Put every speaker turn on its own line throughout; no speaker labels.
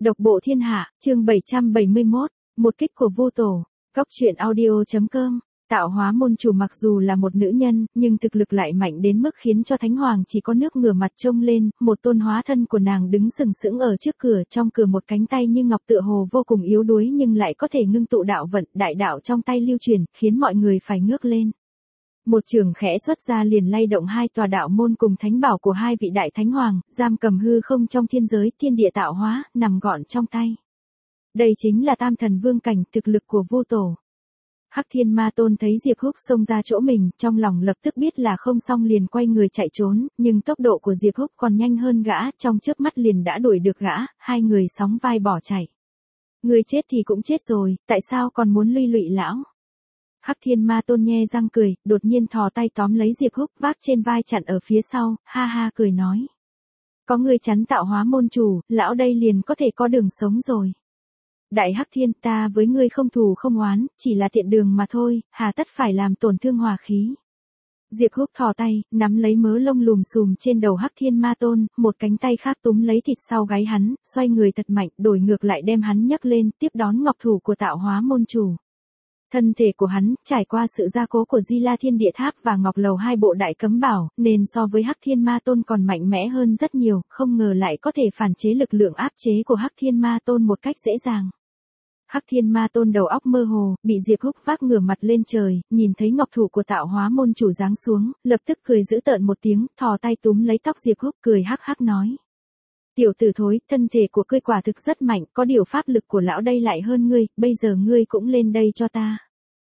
Độc bộ thiên hạ, chương 771, một kích của Vu Tổ. Cóc truyện audio.com. Tạo hóa môn chủ mặc dù là một nữ nhân, nhưng thực lực lại mạnh đến mức khiến cho Thánh Hoàng chỉ có nước ngửa mặt trông lên, một tôn hóa thân của nàng đứng sừng sững ở trước cửa, trong cửa một cánh tay như ngọc tựa hồ vô cùng yếu đuối nhưng lại có thể ngưng tụ đạo vận, đại đạo trong tay lưu truyền, khiến mọi người phải ngước lên. Một trường khẽ xuất ra liền lay động hai tòa đạo môn cùng thánh bảo của hai vị đại thánh hoàng, giam cầm hư không trong thiên giới, thiên địa tạo hóa, nằm gọn trong tay. Đây chính là Tam Thần Vương cảnh, thực lực của Vu Tổ. Hắc Thiên Ma Tôn thấy Diệp Húc xông ra chỗ mình, trong lòng lập tức biết là không xong liền quay người chạy trốn, nhưng tốc độ của Diệp Húc còn nhanh hơn gã, trong chớp mắt liền đã đuổi được gã, hai người sóng vai bỏ chạy. Người chết thì cũng chết rồi, tại sao còn muốn luy lụy lão? Hắc Thiên Ma Tôn nhe răng cười, đột nhiên thò tay tóm lấy Diệp Húc vác trên vai chặn ở phía sau, ha ha cười nói. Có người chắn tạo hóa môn chủ, lão đây liền có thể có đường sống rồi. Đại Hắc Thiên, ta với ngươi không thù không oán, chỉ là tiện đường mà thôi, hà tất phải làm tổn thương hòa khí. Diệp Húc thò tay, nắm lấy mớ lông lùm xùm trên đầu Hắc Thiên Ma Tôn, một cánh tay khác túm lấy thịt sau gáy hắn, xoay người thật mạnh, đổi ngược lại đem hắn nhấc lên, tiếp đón ngọc thủ của tạo hóa môn chủ. Thân thể của hắn, trải qua sự gia cố của Di La Thiên Địa Tháp và Ngọc Lầu hai bộ đại cấm bảo, nên so với Hắc Thiên Ma Tôn còn mạnh mẽ hơn rất nhiều, không ngờ lại có thể phản chế lực lượng áp chế của Hắc Thiên Ma Tôn một cách dễ dàng. Hắc Thiên Ma Tôn đầu óc mơ hồ, bị Diệp Húc vác ngửa mặt lên trời, nhìn thấy ngọc thủ của tạo hóa môn chủ giáng xuống, lập tức cười dữ tợn một tiếng, thò tay túm lấy tóc Diệp Húc, cười hắc hắc nói. Tiểu tử thối, thân thể của ngươi quả thực rất mạnh, có điều pháp lực của lão đây lại hơn ngươi, bây giờ ngươi cũng lên đây cho ta.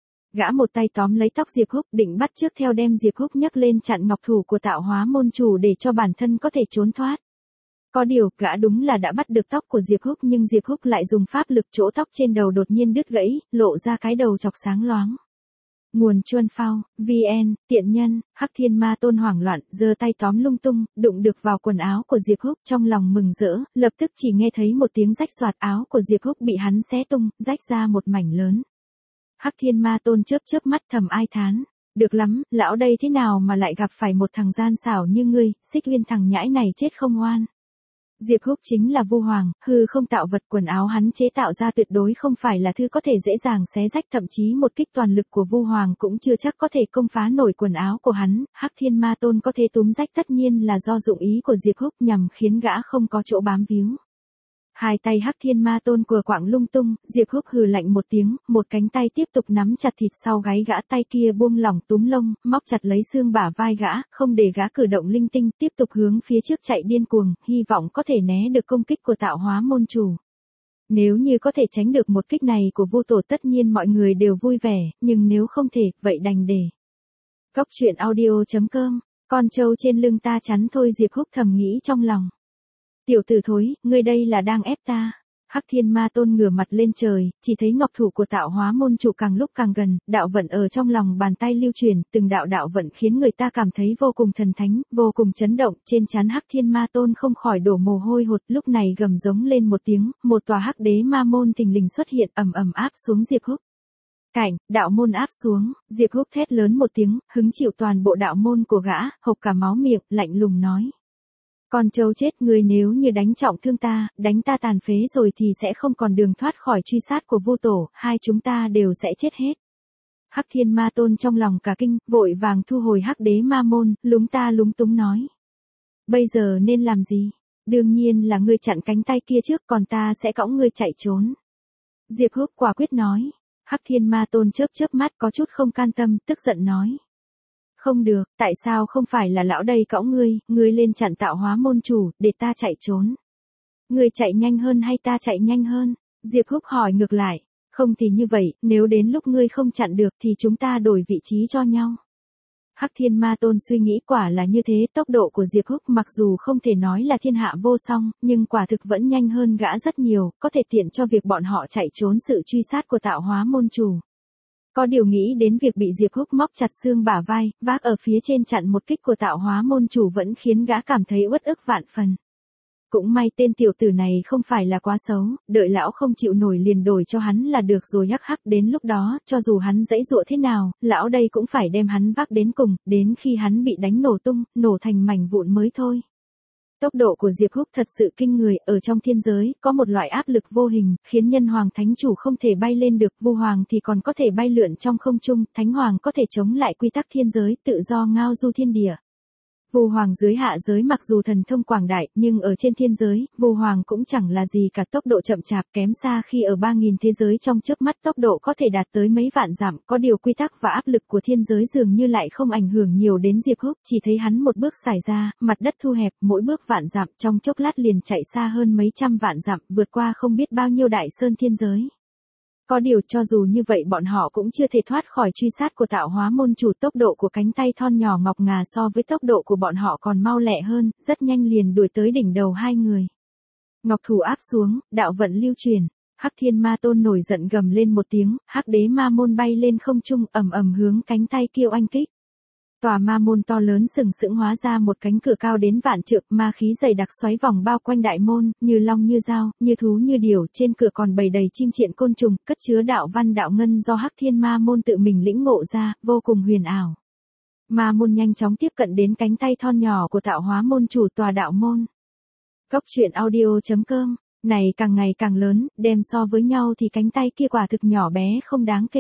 Gã một tay tóm lấy tóc Diệp Húc, định bắt chước theo đem Diệp Húc nhấc lên chặn ngọc thủ của tạo hóa môn chủ để cho bản thân có thể trốn thoát. Có điều, gã đúng là đã bắt được tóc của Diệp Húc nhưng Diệp Húc lại dùng pháp lực chỗ tóc trên đầu đột nhiên đứt gãy, lộ ra cái đầu chọc sáng loáng. Nguồn Chuân Phao, VN, tiện nhân, Hắc Thiên Ma Tôn hoảng loạn, giơ tay tóm lung tung, đụng được vào quần áo của Diệp Húc, trong lòng mừng rỡ, lập tức chỉ nghe thấy một tiếng rách xoạt, áo của Diệp Húc bị hắn xé tung, rách ra một mảnh lớn. Hắc Thiên Ma Tôn chớp chớp mắt thầm ai thán. Được lắm, lão đây thế nào mà lại gặp phải một thằng gian xảo như ngươi, Xích Uyên thằng nhãi này chết không oan. Diệp Húc chính là Vu Hoàng, hư không tạo vật, quần áo hắn chế tạo ra tuyệt đối không phải là thứ có thể dễ dàng xé rách, thậm chí một kích toàn lực của Vu Hoàng cũng chưa chắc có thể công phá nổi quần áo của hắn. Hắc Thiên Ma Tôn có thể túm rách tất nhiên là do dụng ý của Diệp Húc nhằm khiến gã không có chỗ bám víu. Hai tay Hắc Thiên Ma Tôn quờ quạng lung tung, Diệp Húc hừ lạnh một tiếng, một cánh tay tiếp tục nắm chặt thịt sau gáy gã, tay kia buông lỏng túm lông, móc chặt lấy xương bả vai gã, không để gã cử động linh tinh, tiếp tục hướng phía trước chạy điên cuồng, hy vọng có thể né được công kích của tạo hóa môn chủ. Nếu như có thể tránh được một kích này của Vu Tổ tất nhiên mọi người đều vui vẻ, nhưng nếu không thể, vậy đành để. Cóc truyện audio.com, con trâu trên lưng ta chắn thôi, Diệp Húc thầm nghĩ trong lòng. Tiểu tử thối, ngươi đây là đang ép ta. Hắc Thiên Ma Tôn ngửa mặt lên trời, chỉ thấy ngọc thủ của tạo hóa môn chủ càng lúc càng gần, đạo vận ở trong lòng bàn tay lưu truyền, từng đạo đạo vận khiến người ta cảm thấy vô cùng thần thánh, vô cùng chấn động, trên trán Hắc Thiên Ma Tôn không khỏi đổ mồ hôi hột, lúc này gầm giống lên một tiếng, một tòa Hắc Đế Ma Môn thình lình xuất hiện, ầm ầm áp xuống Diệp Húc. Cảnh, đạo môn áp xuống, Diệp Húc thét lớn một tiếng, hứng chịu toàn bộ đạo môn của gã, hộc cả máu miệng, lạnh lùng nói. Con trâu chết, người nếu như đánh trọng thương ta, đánh ta tàn phế rồi thì sẽ không còn đường thoát khỏi truy sát của Vu Tổ, hai chúng ta đều sẽ chết hết. Hắc Thiên Ma Tôn trong lòng cả kinh, vội vàng thu hồi Hắc Đế Ma Môn, lúng ta lúng túng nói. Bây giờ nên làm gì? Đương nhiên là ngươi chặn cánh tay kia trước, còn ta sẽ cõng ngươi chạy trốn. Diệp Húc quả quyết nói. Hắc Thiên Ma Tôn chớp chớp mắt có chút không can tâm, tức giận nói. Không được, tại sao không phải là lão đây cõng ngươi lên chặn tạo hóa môn chủ, để ta chạy trốn. Ngươi chạy nhanh hơn hay ta chạy nhanh hơn? Diệp Húc hỏi ngược lại. Không thì như vậy, nếu đến lúc ngươi không chặn được thì chúng ta đổi vị trí cho nhau. Hắc Thiên Ma Tôn suy nghĩ quả là như thế, tốc độ của Diệp Húc mặc dù không thể nói là thiên hạ vô song, nhưng quả thực vẫn nhanh hơn gã rất nhiều, có thể tiện cho việc bọn họ chạy trốn sự truy sát của tạo hóa môn chủ. Có điều nghĩ đến việc bị Diệp Húc móc chặt xương bả vai, vác ở phía trên chặn một kích của tạo hóa môn chủ vẫn khiến gã cảm thấy uất ức vạn phần. Cũng may tên tiểu tử này không phải là quá xấu, đợi lão không chịu nổi liền đổi cho hắn là được rồi, hắc hắc, đến lúc đó, cho dù hắn giãy giụa thế nào, lão đây cũng phải đem hắn vác đến cùng, đến khi hắn bị đánh nổ tung, nổ thành mảnh vụn mới thôi. Tốc độ của Diệp Húc thật sự kinh người, ở trong thiên giới, có một loại áp lực vô hình, khiến nhân hoàng thánh chủ không thể bay lên được, vu hoàng thì còn có thể bay lượn trong không trung, thánh hoàng có thể chống lại quy tắc thiên giới, tự do ngao du thiên địa. Vu hoàng dưới hạ giới mặc dù thần thông quảng đại, nhưng ở trên thiên giới, vu hoàng cũng chẳng là gì cả, tốc độ chậm chạp kém xa khi ở 3.000 thế giới trong chớp mắt tốc độ có thể đạt tới mấy vạn dặm, có điều quy tắc và áp lực của thiên giới dường như lại không ảnh hưởng nhiều đến Diệp Húc, chỉ thấy hắn một bước xài ra, mặt đất thu hẹp, mỗi bước vạn dặm, trong chốc lát liền chạy xa hơn mấy trăm vạn dặm, vượt qua không biết bao nhiêu đại sơn thiên giới. Có điều cho dù như vậy bọn họ cũng chưa thể thoát khỏi truy sát của tạo hóa môn chủ, tốc độ của cánh tay thon nhỏ ngọc ngà so với tốc độ của bọn họ còn mau lẹ hơn, rất nhanh liền đuổi tới đỉnh đầu hai người. Ngọc thủ áp xuống, đạo vận lưu truyền, Hắc Thiên Ma Tôn nổi giận gầm lên một tiếng, Hắc Đế Ma Môn bay lên không trung, ầm ầm hướng cánh tay kia oanh kích. Tòa ma môn to lớn sừng sững hóa ra một cánh cửa cao đến vạn trượng, ma khí dày đặc xoáy vòng bao quanh đại môn, như long như dao, như thú như điểu, trên cửa còn bầy đầy chim triện côn trùng, cất chứa đạo văn đạo ngân do Hắc Thiên Ma Môn tự mình lĩnh ngộ ra, vô cùng huyền ảo. Ma môn nhanh chóng tiếp cận đến cánh tay thon nhỏ của tạo hóa môn chủ tòa đạo môn. Góc truyện audio.com, này càng ngày càng lớn, đem so với nhau thì cánh tay kia quả thực nhỏ bé không đáng kể.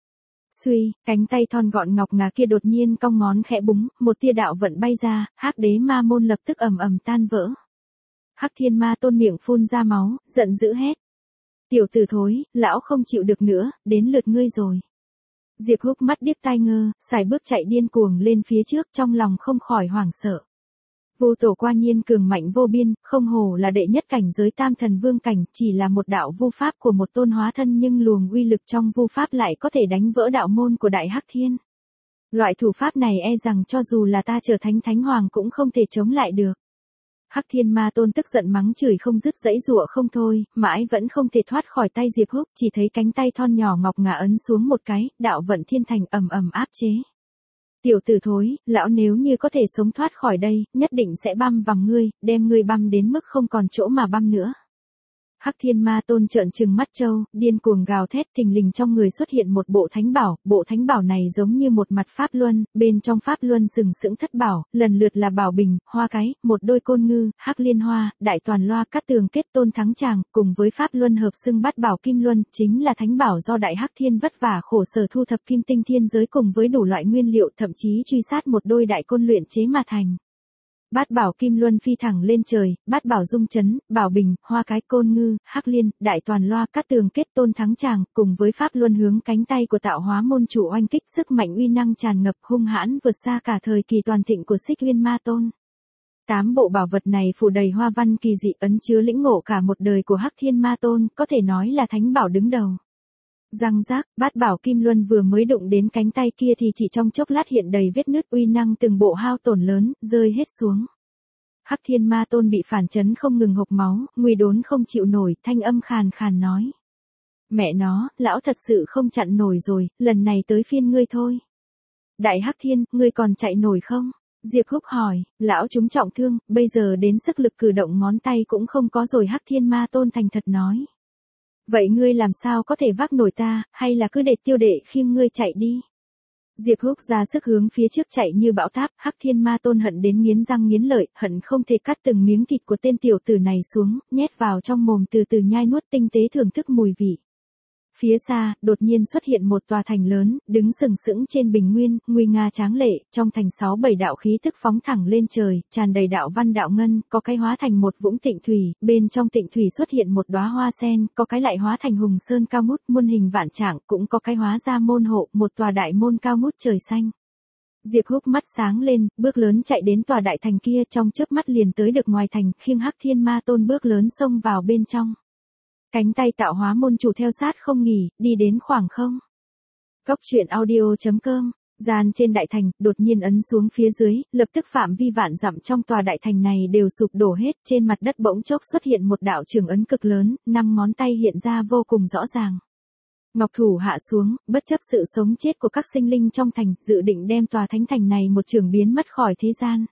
Suy, cánh tay thon gọn ngọc ngà kia đột nhiên cong ngón khẽ búng, một tia đạo vận bay ra, Hắc Đế Ma Môn lập tức ầm ầm tan vỡ. Hắc Thiên Ma Tôn miệng phun ra máu, giận dữ hét: "Tiểu tử thối, lão không chịu được nữa, đến lượt ngươi rồi." Diệp Húc mắt điếc tai ngơ, sải bước chạy điên cuồng lên phía trước, trong lòng không khỏi hoảng sợ. Vu tổ quả nhiên cường mạnh vô biên, không hổ là đệ nhất cảnh giới tam thần vương cảnh, chỉ là một đạo vu pháp của một tôn hóa thân nhưng luồng uy lực trong vu pháp lại có thể đánh vỡ đạo môn của Đại Hắc Thiên. Loại thủ pháp này e rằng cho dù là ta trở thành thánh hoàng cũng không thể chống lại được. Hắc Thiên Ma Tôn tức giận mắng chửi không dứt, giãy giụa không thôi, mãi vẫn không thể thoát khỏi tay Diệp Húc, chỉ thấy cánh tay thon nhỏ ngọc ngà ấn xuống một cái, đạo vận thiên thành ầm ầm áp chế. "Tiểu tử thối, lão nếu như có thể sống thoát khỏi đây, nhất định sẽ băm vằm ngươi, đem ngươi băm đến mức không còn chỗ mà băm nữa." Hắc Thiên Ma Tôn trợn trừng mắt trâu, điên cuồng gào thét, thình lình trong người xuất hiện một bộ thánh bảo này giống như một mặt pháp luân, bên trong pháp luân sừng sững thất bảo, lần lượt là bảo bình, hoa cái, một đôi côn ngư, hắc liên hoa, đại toàn loa, cát tường kết tôn thắng tràng, cùng với pháp luân hợp xưng bát bảo kim luân, chính là thánh bảo do Đại Hắc Thiên vất vả khổ sở thu thập kim tinh thiên giới cùng với đủ loại nguyên liệu, thậm chí truy sát một đôi đại côn luyện chế mà thành. Bát bảo kim luân phi thẳng lên trời, bát bảo dung chấn, bảo bình, hoa cái, côn ngư, hắc liên, đại toàn loa, cát tường kết tôn thắng tràng, cùng với pháp luân hướng cánh tay của tạo hóa môn chủ oanh kích, sức mạnh uy năng tràn ngập hung hãn vượt xa cả thời kỳ toàn thịnh của Xích Uyên Ma Tôn. 8 bộ bảo vật này phủ đầy hoa văn kỳ dị, ấn chứa lĩnh ngộ cả một đời của Hắc Thiên Ma Tôn, có thể nói là thánh bảo đứng đầu. Răng rác, bát bảo kim luân vừa mới đụng đến cánh tay kia thì chỉ trong chốc lát hiện đầy vết nứt, uy năng từng bộ hao tổn lớn, rơi hết xuống. Hắc Thiên Ma Tôn bị phản chấn không ngừng hộc máu, nguy đốn không chịu nổi, thanh âm khàn khàn nói: "Mẹ nó, lão thật sự không chặn nổi rồi, lần này tới phiên ngươi thôi." "Đại Hắc Thiên, ngươi còn chạy nổi không?" Diệp Húc hỏi. "Lão chúng trọng thương, bây giờ đến sức lực cử động ngón tay cũng không có rồi." Hắc Thiên Ma Tôn thành thật nói. "Vậy ngươi làm sao có thể vác nổi ta, hay là cứ để tiêu đệ khiêng ngươi chạy đi?" Diệp Húc ra sức hướng phía trước chạy như bão táp, Hắc Thiên Ma Tôn hận đến nghiến răng nghiến lợi, hận không thể cắt từng miếng thịt của tên tiểu tử này xuống, nhét vào trong mồm từ từ nhai nuốt, tinh tế thưởng thức mùi vị. Phía xa, đột nhiên xuất hiện một tòa thành lớn, đứng sừng sững trên bình nguyên, nguy nga tráng lệ, trong thành 6-7 đạo khí tức phóng thẳng lên trời, tràn đầy đạo văn đạo ngân, có cái hóa thành một vũng tịnh thủy, bên trong tịnh thủy xuất hiện một đóa hoa sen, có cái lại hóa thành hùng sơn cao ngút, muôn hình vạn trạng, cũng có cái hóa ra môn hộ, một tòa đại môn cao ngút trời xanh. Diệp Húc mắt sáng lên, bước lớn chạy đến tòa đại thành kia, trong chớp mắt liền tới được ngoài thành, khiêng Hắc Thiên Ma Tôn bước lớn xông vào bên trong. Cánh tay tạo hóa môn chủ theo sát không nghỉ, đi đến khoảng không. Góc truyện audio.com, gian trên đại thành, đột nhiên ấn xuống phía dưới, lập tức phạm vi vạn dặm trong tòa đại thành này đều sụp đổ hết, trên mặt đất bỗng chốc xuất hiện một đạo trường ấn cực lớn, 5 ngón tay hiện ra vô cùng rõ ràng. Ngọc thủ hạ xuống, bất chấp sự sống chết của các sinh linh trong thành, dự định đem tòa thánh thành này một trường biến mất khỏi thế gian.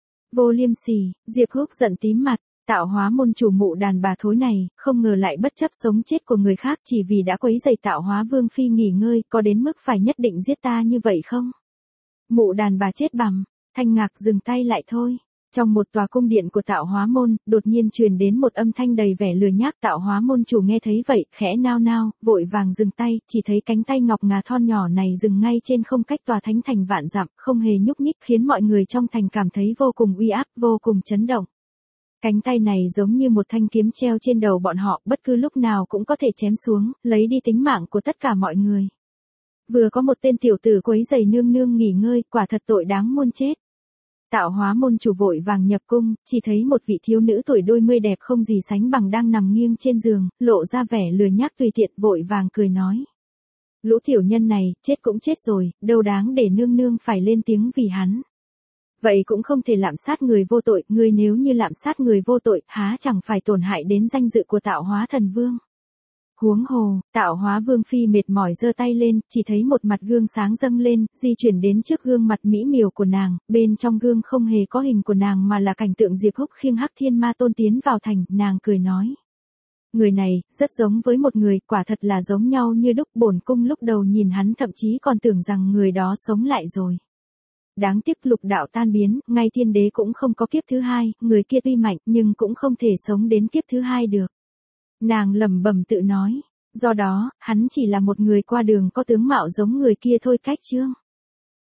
Vô liêm sỉ, Diệp Húc giận tím mặt. Tạo hóa môn chủ mụ đàn bà thối này, không ngờ lại bất chấp sống chết của người khác chỉ vì đã quấy rầy tạo hóa vương phi nghỉ ngơi, có đến mức phải nhất định giết ta như vậy không? Mụ đàn bà chết bằm, Thanh Ngạc dừng tay lại thôi. Trong một tòa cung điện của Tạo Hóa Môn, đột nhiên truyền đến một âm thanh đầy vẻ lười nhác. Tạo Hóa Môn chủ nghe thấy vậy, khẽ nao nao, vội vàng dừng tay, chỉ thấy cánh tay ngọc ngà thon nhỏ này dừng ngay trên không cách tòa thánh thành vạn dặm, không hề nhúc nhích, khiến mọi người trong thành cảm thấy vô cùng uy áp, vô cùng chấn động. Cánh tay này giống như một thanh kiếm treo trên đầu bọn họ, bất cứ lúc nào cũng có thể chém xuống, lấy đi tính mạng của tất cả mọi người. Vừa có một tên tiểu tử quấy rầy nương nương nghỉ ngơi, quả thật tội đáng muôn chết. Tạo Hóa Môn chủ vội vàng nhập cung, chỉ thấy một vị thiếu nữ tuổi đôi mươi đẹp không gì sánh bằng đang nằm nghiêng trên giường, lộ ra vẻ lười nhác tùy tiện, vội vàng cười nói. Lũ tiểu nhân này, chết cũng chết rồi, đâu đáng để nương nương phải lên tiếng vì hắn. Vậy cũng không thể lạm sát người vô tội, ngươi nếu như lạm sát người vô tội, há chẳng phải tổn hại đến danh dự của Tạo Hóa Thần Vương. Huống hồ, Tạo Hóa Vương phi mệt mỏi giơ tay lên, chỉ thấy một mặt gương sáng dâng lên, di chuyển đến trước gương mặt mỹ miều của nàng, bên trong gương không hề có hình của nàng mà là cảnh tượng Diệp Húc khiêng Hắc Thiên Ma Tôn tiến vào thành, nàng cười nói. Người này, rất giống với một người, quả thật là giống nhau như đúc. Bổn cung lúc đầu nhìn hắn thậm chí còn tưởng rằng người đó sống lại rồi. Đáng tiếc lục đạo tan biến, ngay thiên đế cũng không có kiếp thứ hai, người kia tuy mạnh nhưng cũng không thể sống đến kiếp thứ hai được. Nàng lẩm bẩm tự nói, do đó, hắn chỉ là một người qua đường có tướng mạo giống người kia thôi. Cách chương